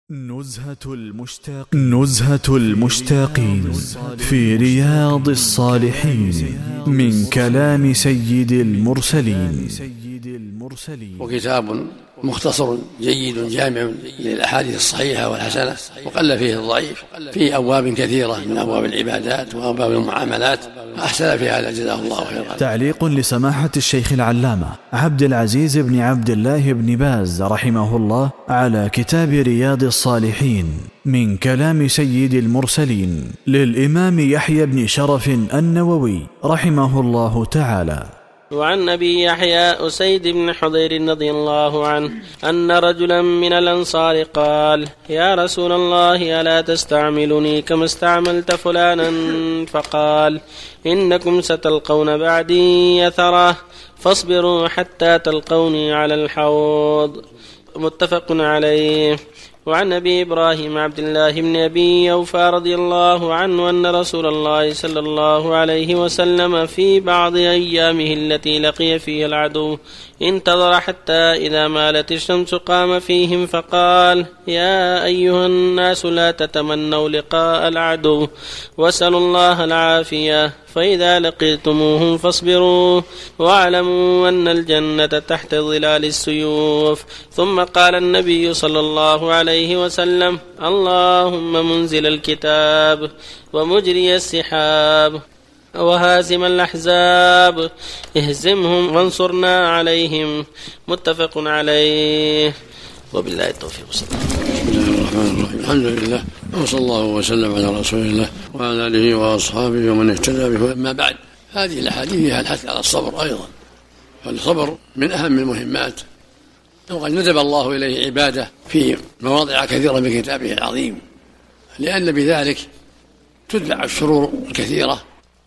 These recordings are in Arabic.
نزهة المشتاقين في رياض الصالحين من كلام سيد المرسلين. وكتاب مختصر جيد جامع للأحاديث الصحيحة والحسنة، وقل فيه الضعيف، فيه أبواب كثيرة من أبواب العبادات وأبواب المعاملات، أحسن في هذا جزاه الله خيرا. تعليق لسماحة الشيخ العلامة عبد العزيز بن عبد الله بن باز رحمه الله على كتاب رياض الصالحين من كلام سيد المرسلين للإمام يحيى بن شرف النووي رحمه الله تعالى. وعن أبي يحيى أسيد بن حضير رضي الله عنه أن رجلا من الأنصار قال: يا رسول الله، ألا تستعملني كما استعملت فلانا؟ فقال: إنكم ستلقون بعدي يثرة، فاصبروا حتى تلقوني على الحوض. متفق عليه. وعن أبي إبراهيم عبد الله بن أبي أوفى رضي الله عنه أن رسول الله صلى الله عليه وسلم في بعض أيامه التي لقي فيها العدو انتظر حتى إذا مالت الشمس قام فيهم فقال: يا أيها الناس، لا تتمنوا لقاء العدو واسألوا الله العافية، فإذا لقيتموهم فاصبروا، واعلموا أن الجنة تحت ظلال السيوف. ثم قال النبي صلى الله عليه وسلم: اللهم منزل الكتاب ومجري السحاب وهازم الأحزاب، اهزمهم وانصرنا عليهم. متفق عليه. وبالله التوفيق. بسم الله الرحمن الرحيم. الحمد لله، وصلى الله وسلم على رسول الله وعلى آله وأصحابه ومن اهتدى به. أما بعد، هذه الأحاديث فيها الحث على الصبر أيضا، فالصبر من أهم المهمات، وقد ندب الله إليه عباده في مواضع كثيرة من كتابه العظيم، لأن بذلك تدفع الشرور الكثيرة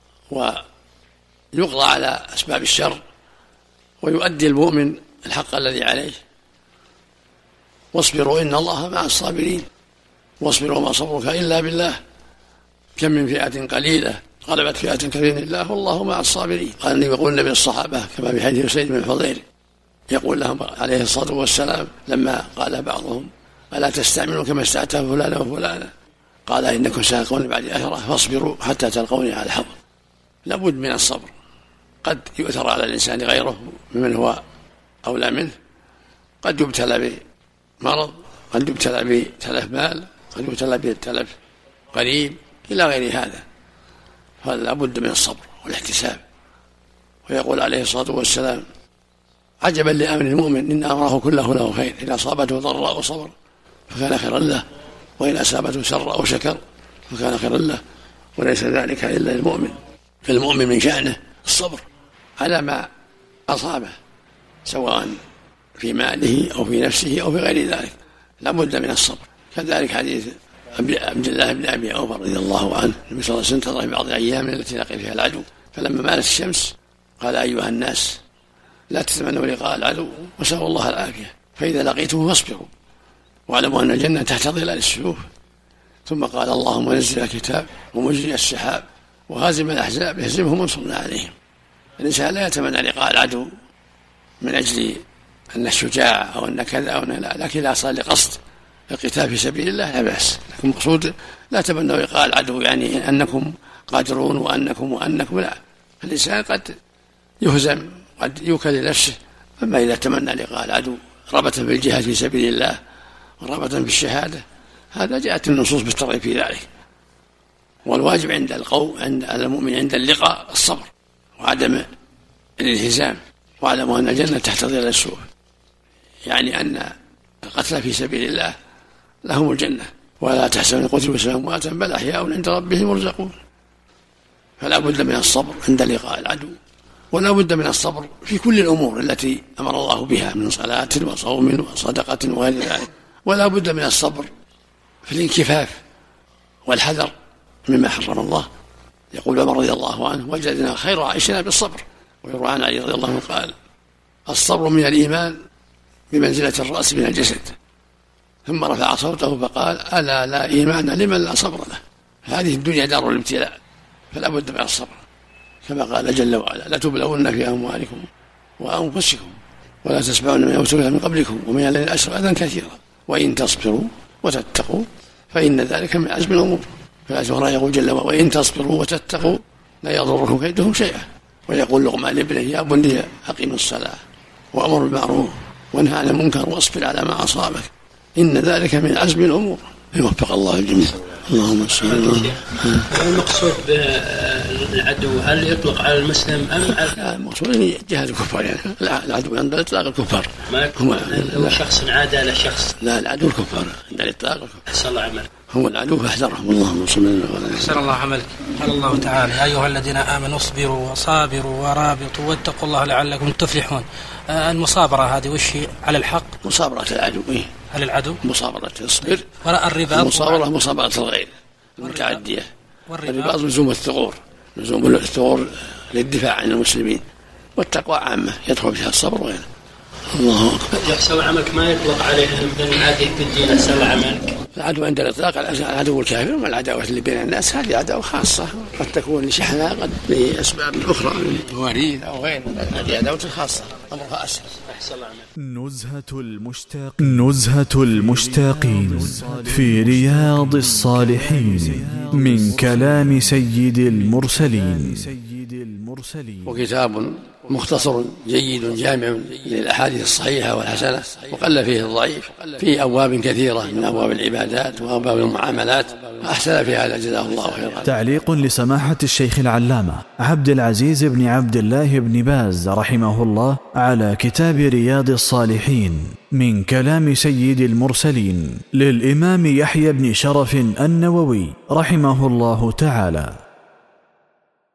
ويقضى على أسباب الشر، ويؤدي المؤمن الحق الذي عليه. واصبروا إن الله مع الصابرين، واصبروا وما صبرك إلا بالله، كم من فئة قليلة غلبت فئة كثيرة الله والله مع الصابرين. قال يقول النبي للصحابة كما في حديث أسيد بن حضير، يقول لهم عليه الصلاة والسلام لما قال بعضهم: ألا تستعملون كما استعتم فلانا وفلانا؟ قال: إنكم ستلقوني بعد أثرة، فاصبروا حتى تلقوني على الحوض. لابد من الصبر. قد يؤثر على الإنسان غيره ممن هو أولى منه، قد يبتلى بمرض، قد يبتلى بتلف مال، قد يبتلى بتلف قريب إلى غير هذا، فلا بد من الصبر والاحتساب. ويقول عليه الصلاة والسلام: عجبا لأمر المؤمن إن أمره كله له خير، إذا أصابته ضراء صبر فكان خيرا له، وإن أصابته سراء شكر فكان خيرا له، وليس ذلك إلا للمؤمن. فالمؤمن من شأنه الصبر على ما أصابه، سواء في ماله أو في نفسه أو في غير ذلك، لا بد من الصبر. كذلك حديث عبد الله بن أبي أوفى رضي الله عنه، النبي صلى الله عليه وسلم انتظر في بعض الأيام التي لقي فيها العدو، فلما مالت الشمس قال: أيها الناس، لا تتمنوا لقاء العدو واسألوا الله العافية، فإذا لقيتم فاصبروا، واعلموا أن الجنة تحت ظلال السيوف. ثم قال: اللهم نزل الكتاب ومجري السحاب وهازم الأحزاب، اهزمهم وانصرنا عليهم. الإنسان لا يتمنى لقاء العدو من أجل أن الشجاع أو أن كذا أو أن لا، لكن إذا صار لقصد القتال في سبيل الله لا بأس، لكن مقصود لا تمنوا لقاء العدو يعني أنكم قادرون وأنكم لا. الإنسان قد يهزم، قد يوكل لنفسه، أما إذا تمنى لقاء العدو رغبة بالجهاد في سبيل الله ورغبة في الشهادة، هذا جاءت النصوص بالترغيب في ذلك. والواجب عند المؤمن عند اللقاء الصبر وعدم الانهزام، واعلموا أن الجنة تحت ظلال السيوف، يعني أن القتلى في سبيل الله لهم الجنة، ولا تحسبن قتلوا سواء أمواتا بل أحياء عند ربهم يرزقون. فلا بد من الصبر عند لقاء العدو، ولا بد من الصبر في كل الأمور التي أمر الله بها من صلاة وصوم وصدقة وغير ذلك، ولا بد من الصبر في الانكفاف والحذر مما حرم الله. يقول عمر رضي الله عنه: وجدنا خير عيشنا بالصبر. ويروى عن علي رضي الله عنه قال: الصبر من الإيمان بمنزلة الرأس من الجسد. ثم رفع صوته فقال: ألا لا إيمان لمن لا صبر له. هذه الدنيا دار الابتلاء، فلا بد من الصبر، كما قال جل وعلا: لتبلون في أموالكم وأنفسكم ولا تسمعون من أوتوا من قبلكم ومن الذين أشركوا أذى كثيرا وإن تصبروا وتتقوا فإن ذلك من عزم الأمور. فالآية يقول جل وعلا: وإن تصبروا وتتقوا لا يضركم كيدهم شيئا. ويقول لقمان لابنه: يا بني أقم الصلاة وأمر بالمعروف وانهى عن المنكر واصبر على ما أصابك إن ذلك من عزم الأمور. يوفق الله الجميع. اللهم صل على محمد. المقصود بالعدو هل يطلق على المسلم أم على المقصود جهاد الكفار؟ يعني العدو عند الإطلاق الكفار. هو شخص عاد على شخص؟ لا، العدو الكفار عند الإطلاق. أحسن الله عملك. هو العدو فاحذرهم. اللهم صل على محمد. أحسن الله عملك. قال الله تعالى: يا أيها الذين آمنوا اصبروا وصابروا ورابطوا واتقوا الله لعلكم تفلحون. المصابرة هذه وش هي؟ على الحق؟ مصابرة العدو. على العدو مصابرة تصبر. الرباط المصابرة مصابرة الغير المتعدية. الرباط لزوم الثغور، لزوم الثغور للدفاع عن المسلمين. والتقوى عامة يدخل فيها الصبر وغيره. الله أكبر. يحسن عملك ما يطلق عليهم من عادة الدين. أحسن عملك. العدو عند الإطلاق العدو الكافر، والعداوة اللي بين الناس هذه عداوة خاصة، قد تكون لشحنها، قد لأسباب أخرى من مواريث أو غير. هذه عداوة خاصة أمرها أسهل. نزهة المشتاقين في رياض الصالحين من كلام سيد المرسلين. وكتاب مختصر جيد جامع للأحاديث الصحيحة والحسنة، وقل فيه الضعيف، في أبواب كثيرة من أبواب العبادات وأبواب المعاملات، أحسن في هذا جزاه الله خيرا. تعليق لسماحة الشيخ العلامة عبد العزيز بن عبد الله بن باز رحمه الله على كتاب رياض الصالحين من كلام سيد المرسلين للإمام يحيى بن شرف النووي رحمه الله تعالى.